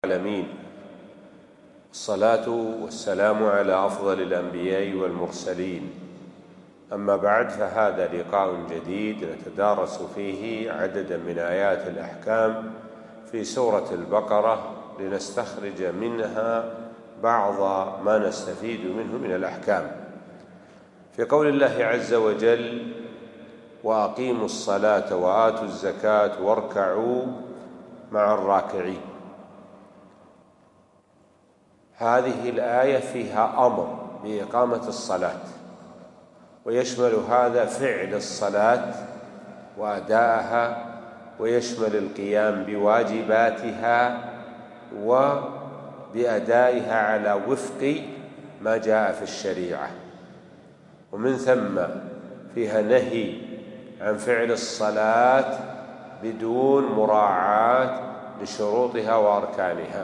العالمين، الصلاة والسلام على أفضل الأنبياء والمرسلين. أما بعد، فهذا لقاء جديد نتدارس فيه عددا من آيات الأحكام في سورة البقرة لنستخرج منها بعض ما نستفيد منه من الأحكام. في قول الله عز وجل: وأقيموا الصلاة وآتوا الزكاة واركعوا مع الراكعين. هذه الآية فيها أمر بإقامة الصلاة، ويشمل هذا فعل الصلاة وأداءها، ويشمل القيام بواجباتها وبأدائها على وفق ما جاء في الشريعة. ومن ثم فيها نهي عن فعل الصلاة بدون مراعاة لشروطها وأركانها،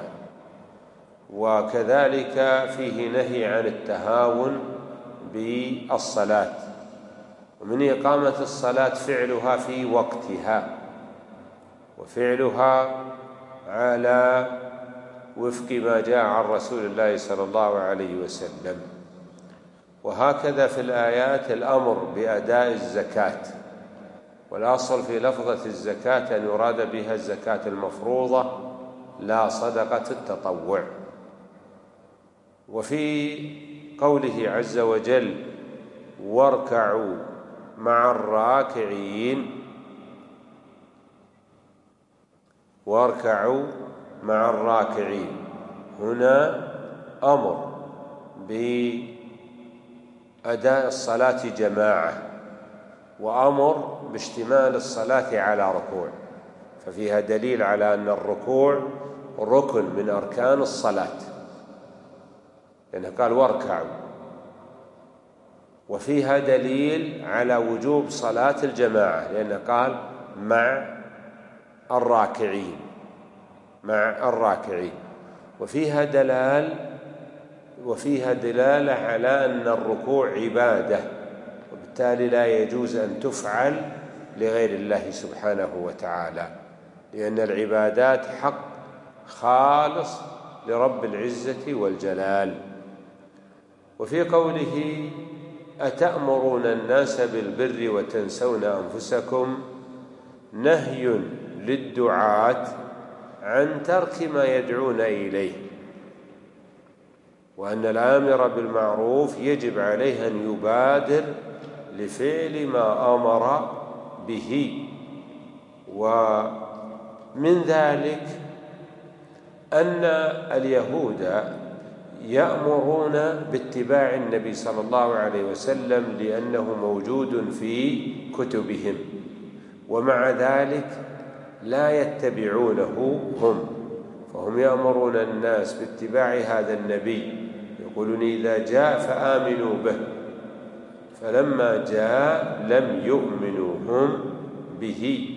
وكذلك فيه نهي عن التهاون بالصلاة. ومن إقامة الصلاة فعلها في وقتها، وفعلها على وفق ما جاء عن رسول الله صلى الله عليه وسلم. وهكذا في الآيات الأمر بأداء الزكاة، والأصل في لفظة الزكاة أن يراد بها الزكاة المفروضة لا صدقة التطوع. وفي قوله عز وجل: واركعوا مع الراكعين، واركعوا مع الراكعين، هنا أمر بأداء الصلاة جماعة، وأمر باشتمال الصلاة على ركوع، ففيها دليل على أن الركوع ركن من أركان الصلاة، لأنه قال واركعوا. وفيها دليل على وجوب صلاة الجماعة، لأنه قال مع الراكعين، مع الراكعين. وفيها دلالة على أن الركوع عبادة، وبالتالي لا يجوز أن تفعل لغير الله سبحانه وتعالى، لأن العبادات حق خالص لرب العزة والجلال. وفي قوله: أتأمرون الناس بالبر وتنسون أنفسكم، نهي للدعاة عن ترك ما يدعون إليه، وأن الآمر بالمعروف يجب عليه أن يبادر لفعل ما أمر به. ومن ذلك أن اليهود يأمرون باتباع النبي صلى الله عليه وسلم لأنه موجود في كتبهم، ومع ذلك لا يتبعونه هم، فهم يأمرون الناس باتباع هذا النبي، يقولون إذا جاء فآمنوا به، فلما جاء لم يؤمنوا هم به،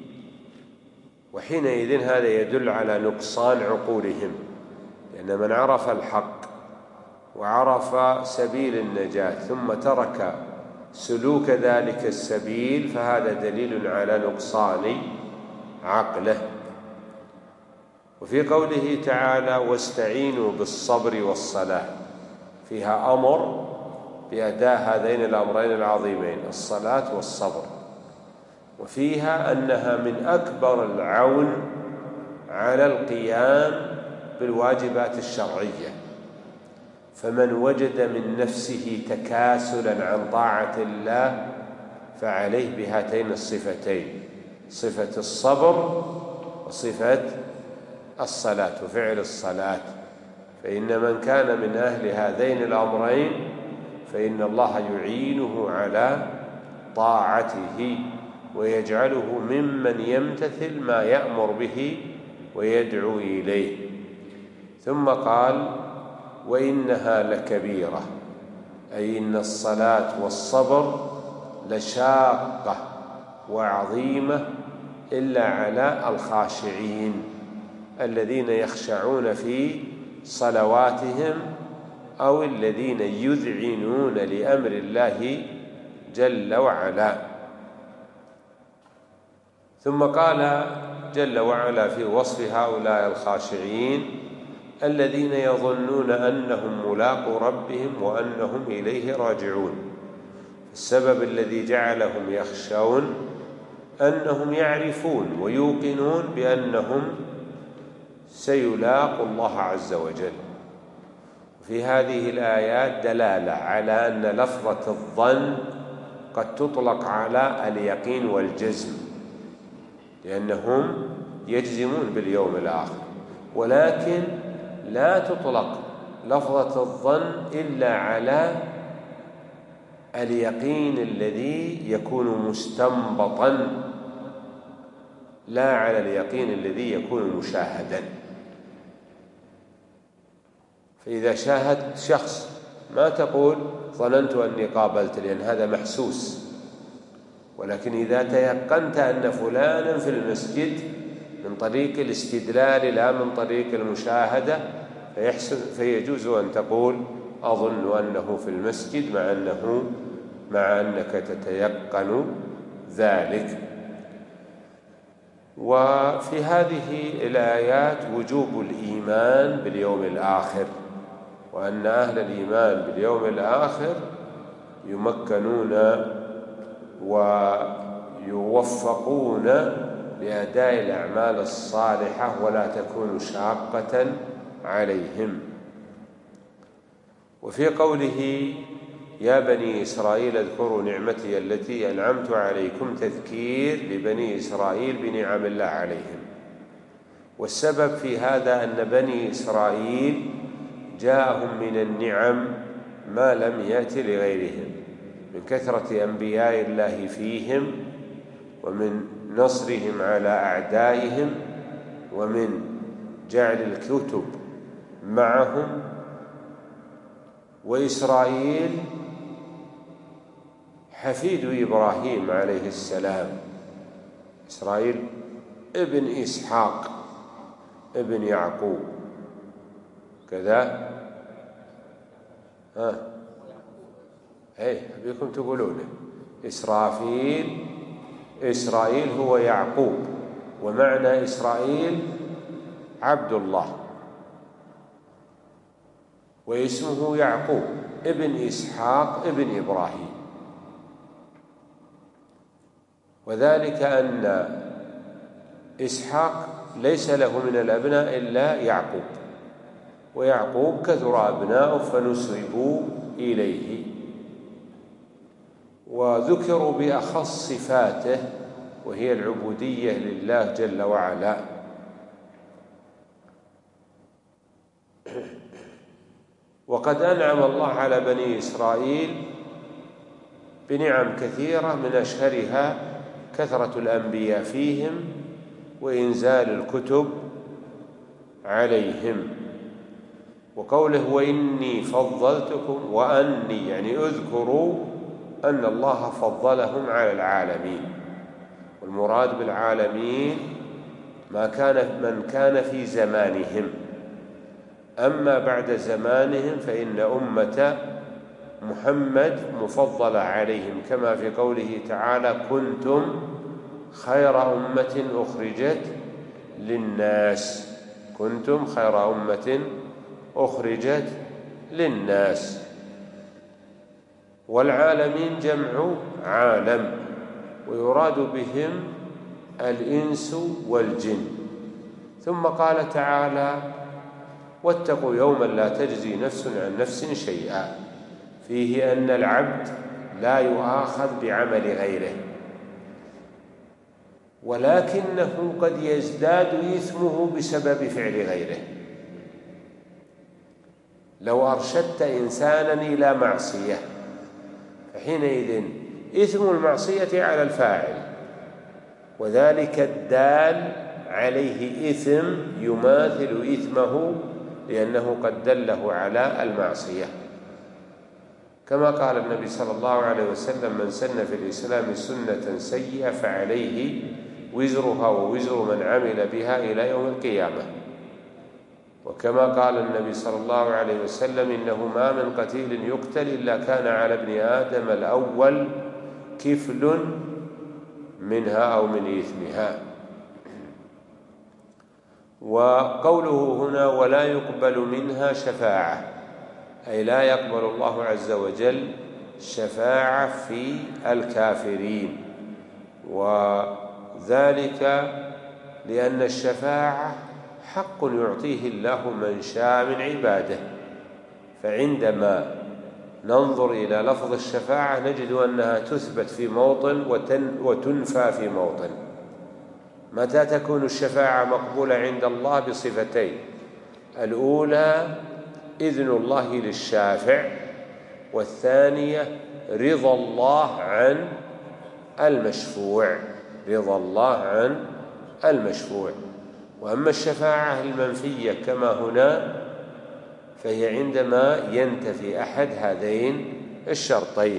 وحينئذ هذا يدل على نقصان عقولهم، لأن من عرف الحق وعرف سبيل النجاة ثم ترك سلوك ذلك السبيل، فهذا دليل على نقصان عقله. وفي قوله تعالى: واستعينوا بالصبر والصلاة، فيها أمر بأداء هذين الأمرين العظيمين، الصلاة والصبر. وفيها أنها من أكبر العون على القيام بالواجبات الشرعية، فمن وجد من نفسه تكاسلا عن طاعة الله فعليه بهاتين الصفتين، صفة الصبر وصفة الصلاة وفعل الصلاة. فإن من كان من أهل هذين الأمرين فإن الله يعينه على طاعته، ويجعله ممن يمتثل ما يأمر به ويدعو إليه. ثم قال: وإنها لكبيرة، أي إن الصلاة والصبر لشاقة وعظيمة إلا على الخاشعين الذين يخشعون في صلواتهم، أو الذين يذعنون لأمر الله جل وعلا. ثم قال جل وعلا في وصف هؤلاء الخاشعين الذين يظنون أنهم ملاقو ربهم وأنهم إليه راجعون. السبب الذي جعلهم يخشون أنهم يعرفون ويوقنون بأنهم سيلاقوا الله عز وجل. في هذه الآيات دلالة على أن لفظة الظن قد تطلق على اليقين والجزم، لأنهم يجزمون باليوم الآخر، ولكن لا تطلق لفظة الظن إلا على اليقين الذي يكون مستنبطا، لا على اليقين الذي يكون مشاهدا. فإذا شاهدت شخص ما تقول ظننت أني قابلت، لأن هذا محسوس، ولكن إذا تيقنت أن فلانا في المسجد من طريق الاستدلال لا من طريق المشاهدة فيجوز أن تقول أظن أنه في المسجد مع أنك تتيقن ذلك. وفي هذه الآيات وجوب الإيمان باليوم الآخر، وأن أهل الإيمان باليوم الآخر يمكنون ويوفقون لأداء الأعمال الصالحة ولا تكون شاقة عليهم. وفي قوله يا بني إسرائيل اذكروا نعمتي التي أنعمت عليكم، تذكير لبني إسرائيل بنعم الله عليهم. والسبب في هذا أن بني إسرائيل جاءهم من النعم ما لم يأت لغيرهم، من كثرة أنبياء الله فيهم، ومن نصرهم على أعدائهم، ومن جعل الكتب معهم. وإسرائيل حفيد إبراهيم عليه السلام، إسرائيل ابن إسحاق ابن يعقوب كذا. أبيكم تقولون إسرائيل هو يعقوب، ومعنى إسرائيل عبد الله، واسمه يعقوب ابن إسحاق ابن إبراهيم. وذلك أن إسحاق ليس له من الأبناء إلا يعقوب، ويعقوب كثر أبناؤه فنسبوا إليه، وذكروا بأخص صفاته وهي العبودية لله جل وعلا. وقد أنعم الله على بني إسرائيل بنعم كثيرة، من أشهرها كثرة الأنبياء فيهم وإنزال الكتب عليهم. وقوله وإني فضلتكم، وأني يعني اذكروا أن الله فضلهم على العالمين، والمراد بالعالمين من كان في زمانهم. أما بعد زمانهم فإن أمة محمد مفضلة عليهم، كما في قوله تعالى كنتم خير أمة أخرجت للناس، كنتم خير أمة أخرجت للناس. والعالمين جمع عالم، ويراد بهم الإنس والجن. ثم قال تعالى واتقوا يوما لا تجزي نفس عن نفس شيئا، فيه أن العبد لا يؤاخذ بعمل غيره، ولكنه قد يزداد إثمه بسبب فعل غيره. لو أرشدت إنسانا إلى معصية فحينئذ إثم المعصية على الفاعل، وذلك الدال عليه إثم يماثل إثمه، لأنه قد دله على المعصية. كما قال النبي صلى الله عليه وسلم من سن في الإسلام سنة سيئة فعليه وزرها ووزر من عمل بها إلى يوم القيامة. وكما قال النبي صلى الله عليه وسلم إنه ما من قتيل يقتل إلا كان على ابن آدم الأول كفل منها أو من إثمها. وقوله هنا ولا يقبل منها شفاعة، أي لا يقبل الله عز وجل شفاعة في الكافرين، وذلك لأن الشفاعة حق يعطيه الله من شاء من عباده. فعندما ننظر إلى لفظ الشفاعة نجد أنها تثبت في موطن وتنفى في موطن. متى تكون الشفاعة مقبولة عند الله؟ بصفتين: الأولى إذن الله للشافع، والثانية رضا الله عن المشفوع، رضا الله عن المشفوع. وأما الشفاعة المنفية كما هنا فهي عندما ينتفي أحد هذين الشرطين.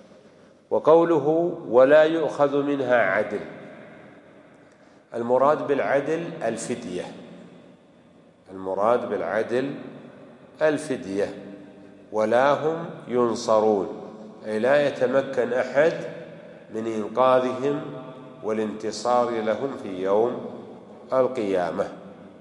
وقوله ولا يؤخذ منها عدل، المراد بالعدل الفدية، المراد بالعدل الفدية. ولا هم ينصرون، أي لا يتمكن أحد من إنقاذهم والانتصار لهم في يوم القيامة.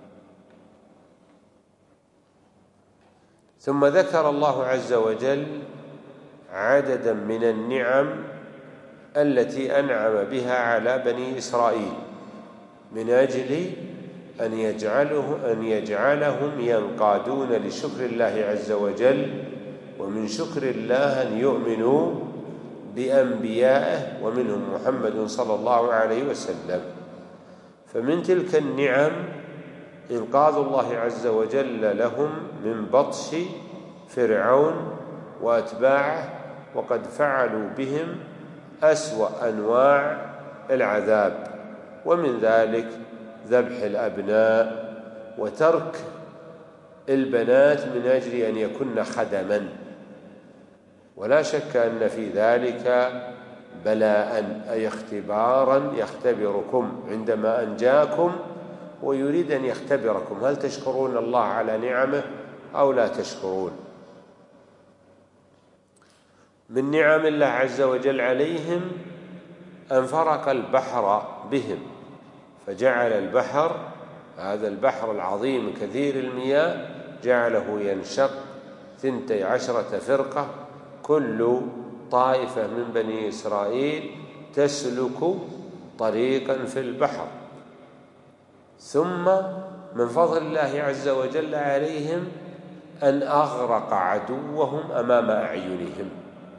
ثم ذكر الله عز وجل عددا من النعم التي أنعم بها على بني إسرائيل من أجل أن يجعلهم ينقادون لشكر الله عز وجل، ومن شكر الله أن يؤمنوا بأنبيائه ومنهم محمد صلى الله عليه وسلم. فمن تلك النعم إنقاذ الله عز وجل لهم من بطش فرعون وأتباعه، وقد فعلوا بهم أسوأ أنواع العذاب، ومن ذلك ذبح الأبناء وترك البنات من أجل أن يكن خدما. ولا شك أن في ذلك بلاء، أي اختبارا يختبركم عندما أنجاكم ويريد أن يختبركم هل تشكرون الله على نعمه أو لا تشكرون. من نعم الله عز وجل عليهم أن فرق البحر بهم، فجعل البحر، هذا البحر العظيم كثير المياه، جعله ينشق 12 فرقة، كل طائفة من بني إسرائيل تسلك طريقا في البحر. ثم من فضل الله عز وجل عليهم أن أغرق عدوهم أمام أعينهم،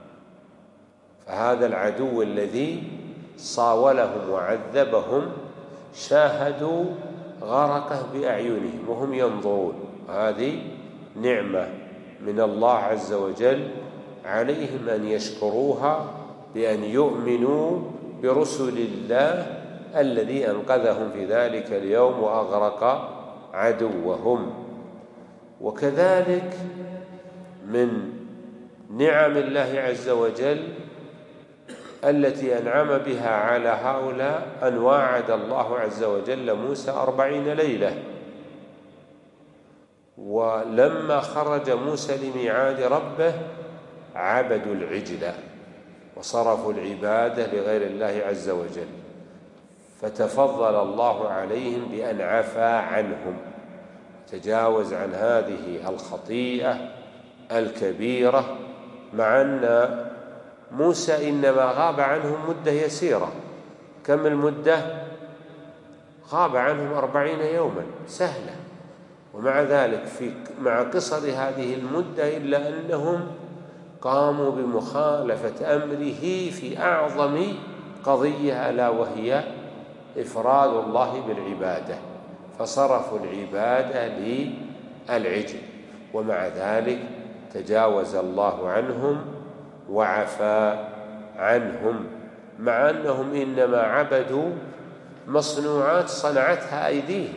فهذا العدو الذي صاولهم وعذبهم شاهدوا غرقه بأعينهم وهم ينظرون. هذه نعمة من الله عز وجل عليهم أن يشكروها بأن يؤمنوا برسل الله الذي أنقذهم في ذلك اليوم وأغرق عدوهم. وكذلك من نعم الله عز وجل التي أنعم بها على هؤلاء أن واعد الله عز وجل موسى 40 ليلة، ولما خرج موسى لميعاد ربه عبدوا العجل وصرفوا العبادة لغير الله عز وجل، فتفضل الله عليهم بأن عفى عنهم، تجاوز عن هذه الخطيئة الكبيرة، مع أن موسى إنما غاب عنهم مدة يسيرة. كم المدة؟ غاب عنهم 40 يوما، سهلة. ومع ذلك مع قصر هذه المدة إلا أنهم قاموا بمخالفة أمره في أعظم قضية، ألا وهي إفراد الله بالعبادة، فصرفوا العبادة للعجل. ومع ذلك تجاوز الله عنهم وعفى عنهم، مع أنهم إنما عبدوا مصنوعات صنعتها أيديهم.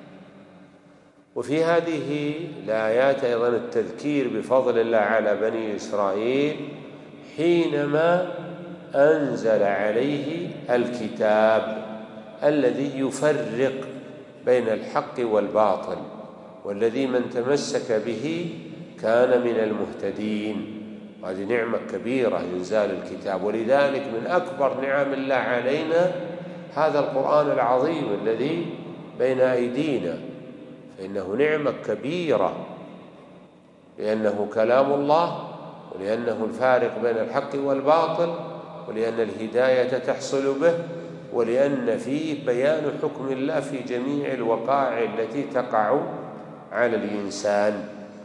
وفي هذه الآيات أيضا التذكير بفضل الله على بني إسرائيل حينما أنزل عليه الكتاب الذي يفرق بين الحق والباطل، والذي من تمسك به كان من المهتدين. هذه نعمة كبيرة إنزال الكتاب، ولذلك من أكبر نعم الله علينا هذا القرآن العظيم الذي بين أيدينا، فإنه نعمة كبيرة، لأنه كلام الله، ولأنه الفارق بين الحق والباطل، ولأن الهداية تحصل به، ولأن فيه بيان حكم الله في جميع الوقائع التي تقع على الإنسان.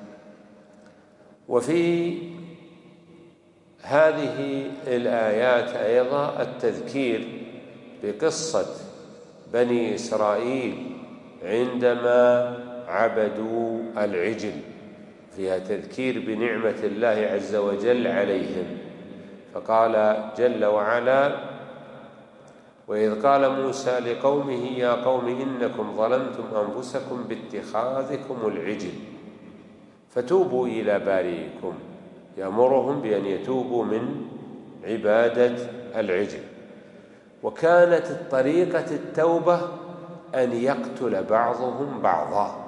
وفي هذه الآيات أيضا التذكير بقصة بني إسرائيل عندما عبدوا العجل، فيها تذكير بنعمة الله عز وجل عليهم. فقال جل وعلا: وإذ قال موسى لقومه يا قوم إنكم ظلمتم أنفسكم باتخاذكم العجل فتوبوا إلى بارئكم، يأمرهم بأن يتوبوا من عبادة العجل. وكانت طريقة التوبة أن يقتل بعضهم بعضا،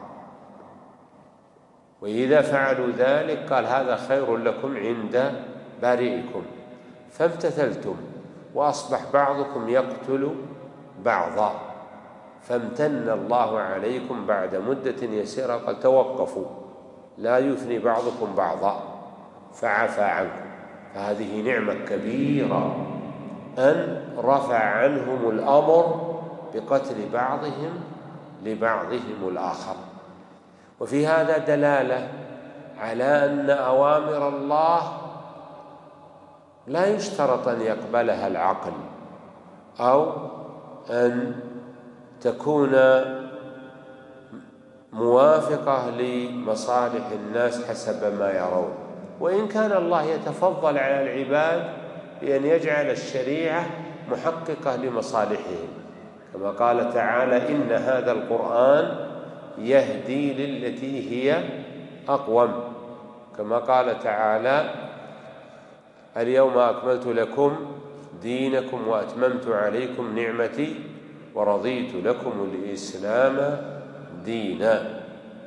وإذا فعلوا ذلك قال هذا خير لكم عند بارئكم، فامتثلتم وأصبح بعضكم يقتل بعضا، فامتن الله عليكم بعد مدة يسيرة قال توقفوا لا يثني بعضكم بعضا فعفى عنكم. فهذه نعمة كبيرة أن رفع عنهم الأمر بقتل بعضهم لبعضهم الآخر. وفي هذا دلالة على أن أوامر الله لا يشترط أن يقبلها العقل أو أن تكون موافقة لمصالح الناس حسب ما يرون، وإن كان الله يتفضل على العباد بأن يجعل الشريعة محققة لمصالحهم، كما قال تعالى: إن هذا القرآن يهدي للتي هي أقوم، كما قال تعالى: اليوم أكملت لكم دينكم وأتممت عليكم نعمتي ورضيت لكم الإسلام دينا.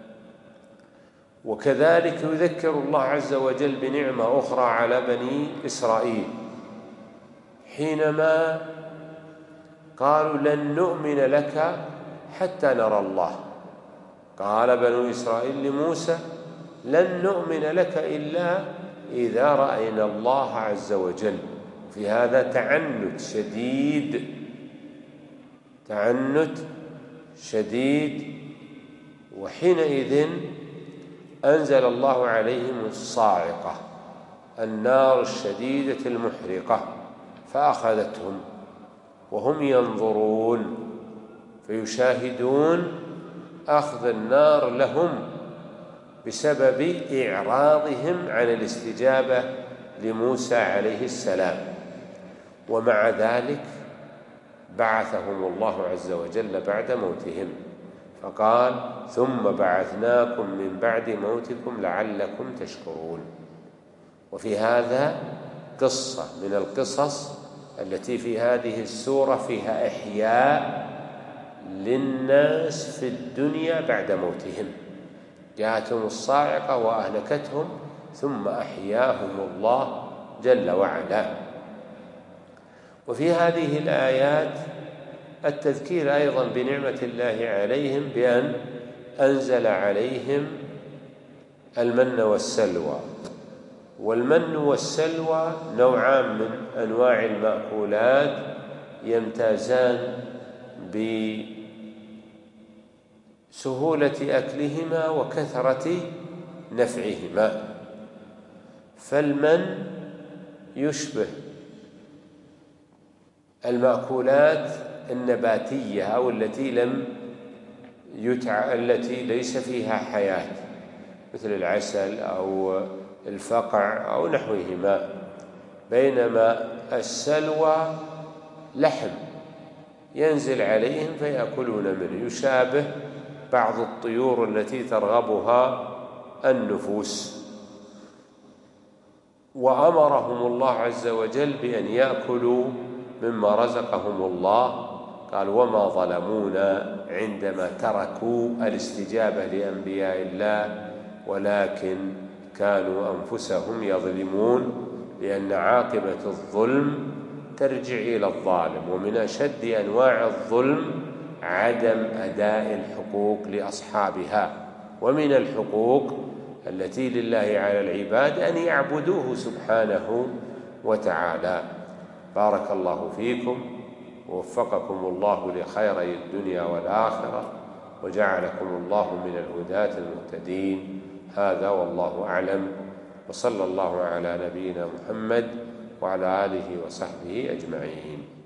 وكذلك يذكر الله عز وجل بنعمة أخرى على بني إسرائيل حينما قالوا لن نؤمن لك حتى نرى الله. قال بنو إسرائيل لموسى: لن نؤمن لك إلا إذا رأينا الله عز وجل. في هذا تعنت شديد. وحينئذ أنزل الله عليهم الصاعقة، النار الشديدة المحرقة، فأخذتهم وهم ينظرون، فيشاهدون أخذ النار لهم بسبب إعراضهم عن الاستجابة لموسى عليه السلام. ومع ذلك بعثهم الله عز وجل بعد موتهم، فقال: ثم بعثناكم من بعد موتكم لعلكم تشكرون. وفي هذا قصة من القصص التي في هذه السورة فيها إحياء للناس في الدنيا بعد موتهم، جاءتهم الصاعقة وأهلكتهم ثم أحياهم الله جل وعلا. وفي هذه الآيات التذكير أيضا بنعمة الله عليهم بأن أنزل عليهم المن والسلوى. والمن والسلوى نوعان من أنواع المأكولات يمتازان بسهولة أكلهما وكثرة نفعهما. فالمن يشبه المأكولات النباتية أو التي ليس فيها حياة، مثل العسل أو الفقع أو نحوهما، بينما السلوى لحم ينزل عليهم فيأكلون منه، يشابه بعض الطيور التي ترغبها النفوس. وأمرهم الله عز وجل بأن يأكلوا مما رزقهم الله، قال: وما ظلمونا عندما تركوا الاستجابة لأنبياء الله، ولكن كانوا أنفسهم يظلمون، لأن عاقبة الظلم ترجع إلى الظالم. ومن أشد أنواع الظلم عدم أداء الحقوق لأصحابها. ومن الحقوق التي لله على العباد أن يعبدوه سبحانه وتعالى. بارك الله فيكم ووفقكم الله لخيري الدنيا والآخرة، وجعلكم الله من الهداة المهتدين. هذا والله أعلم، وصلى الله على نبينا محمد وعلى آله وصحبه أجمعين.